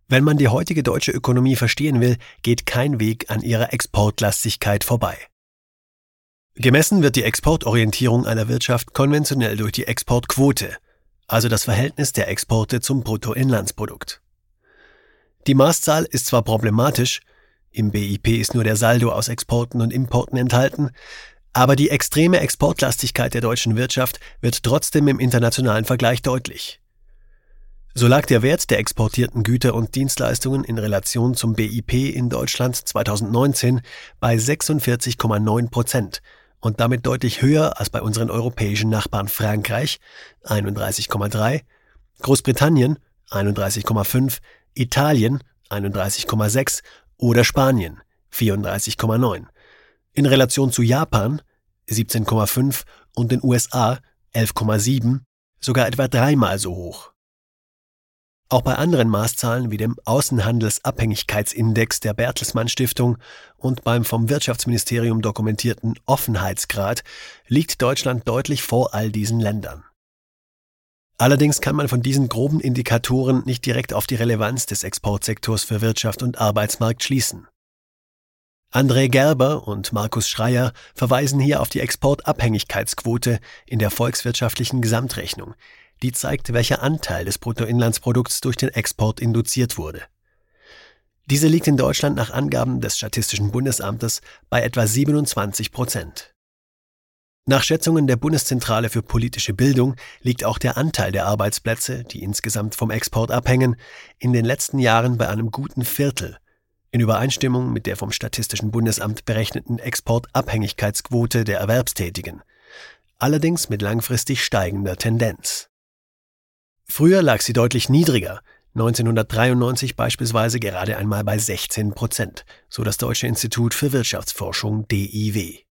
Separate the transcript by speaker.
Speaker 1: Wenn man die heutige deutsche Ökonomie verstehen will, geht kein Weg an ihrer Exportlastigkeit vorbei. Gemessen wird die Exportorientierung einer Wirtschaft konventionell durch die Exportquote, also das Verhältnis der Exporte zum Bruttoinlandsprodukt. Die Maßzahl ist zwar problematisch, im BIP ist nur der Saldo aus Exporten und Importen enthalten, aber die extreme Exportlastigkeit der deutschen Wirtschaft wird trotzdem im internationalen Vergleich deutlich. So lag der Wert der exportierten Güter und Dienstleistungen in Relation zum BIP in Deutschland 2019 bei 46,9% und damit deutlich höher als bei unseren europäischen Nachbarn Frankreich 31,3%, Großbritannien 31,5%, Italien 31,6% oder Spanien 34,9%. In Relation zu Japan 17,5% und den USA 11,7%, sogar etwa dreimal so hoch. Auch bei anderen Maßzahlen wie dem Außenhandelsabhängigkeitsindex der Bertelsmann Stiftung und beim vom Wirtschaftsministerium dokumentierten Offenheitsgrad liegt Deutschland deutlich vor all diesen Ländern. Allerdings kann man von diesen groben Indikatoren nicht direkt auf die Relevanz des Exportsektors für Wirtschaft und Arbeitsmarkt schließen. André Gerber und Markus Schreyer verweisen hier auf die Exportabhängigkeitsquote in der volkswirtschaftlichen Gesamtrechnung. Die zeigt, welcher Anteil des Bruttoinlandsprodukts durch den Export induziert wurde. Diese liegt in Deutschland nach Angaben des Statistischen Bundesamtes bei etwa 27%. Nach Schätzungen der Bundeszentrale für politische Bildung liegt auch der Anteil der Arbeitsplätze, die insgesamt vom Export abhängen, in den letzten Jahren bei einem guten Viertel, in Übereinstimmung mit der vom Statistischen Bundesamt berechneten Exportabhängigkeitsquote der Erwerbstätigen, allerdings mit langfristig steigender Tendenz. Früher lag sie deutlich niedriger, 1993 beispielsweise gerade einmal bei 16%, so das Deutsche Institut für Wirtschaftsforschung DIW.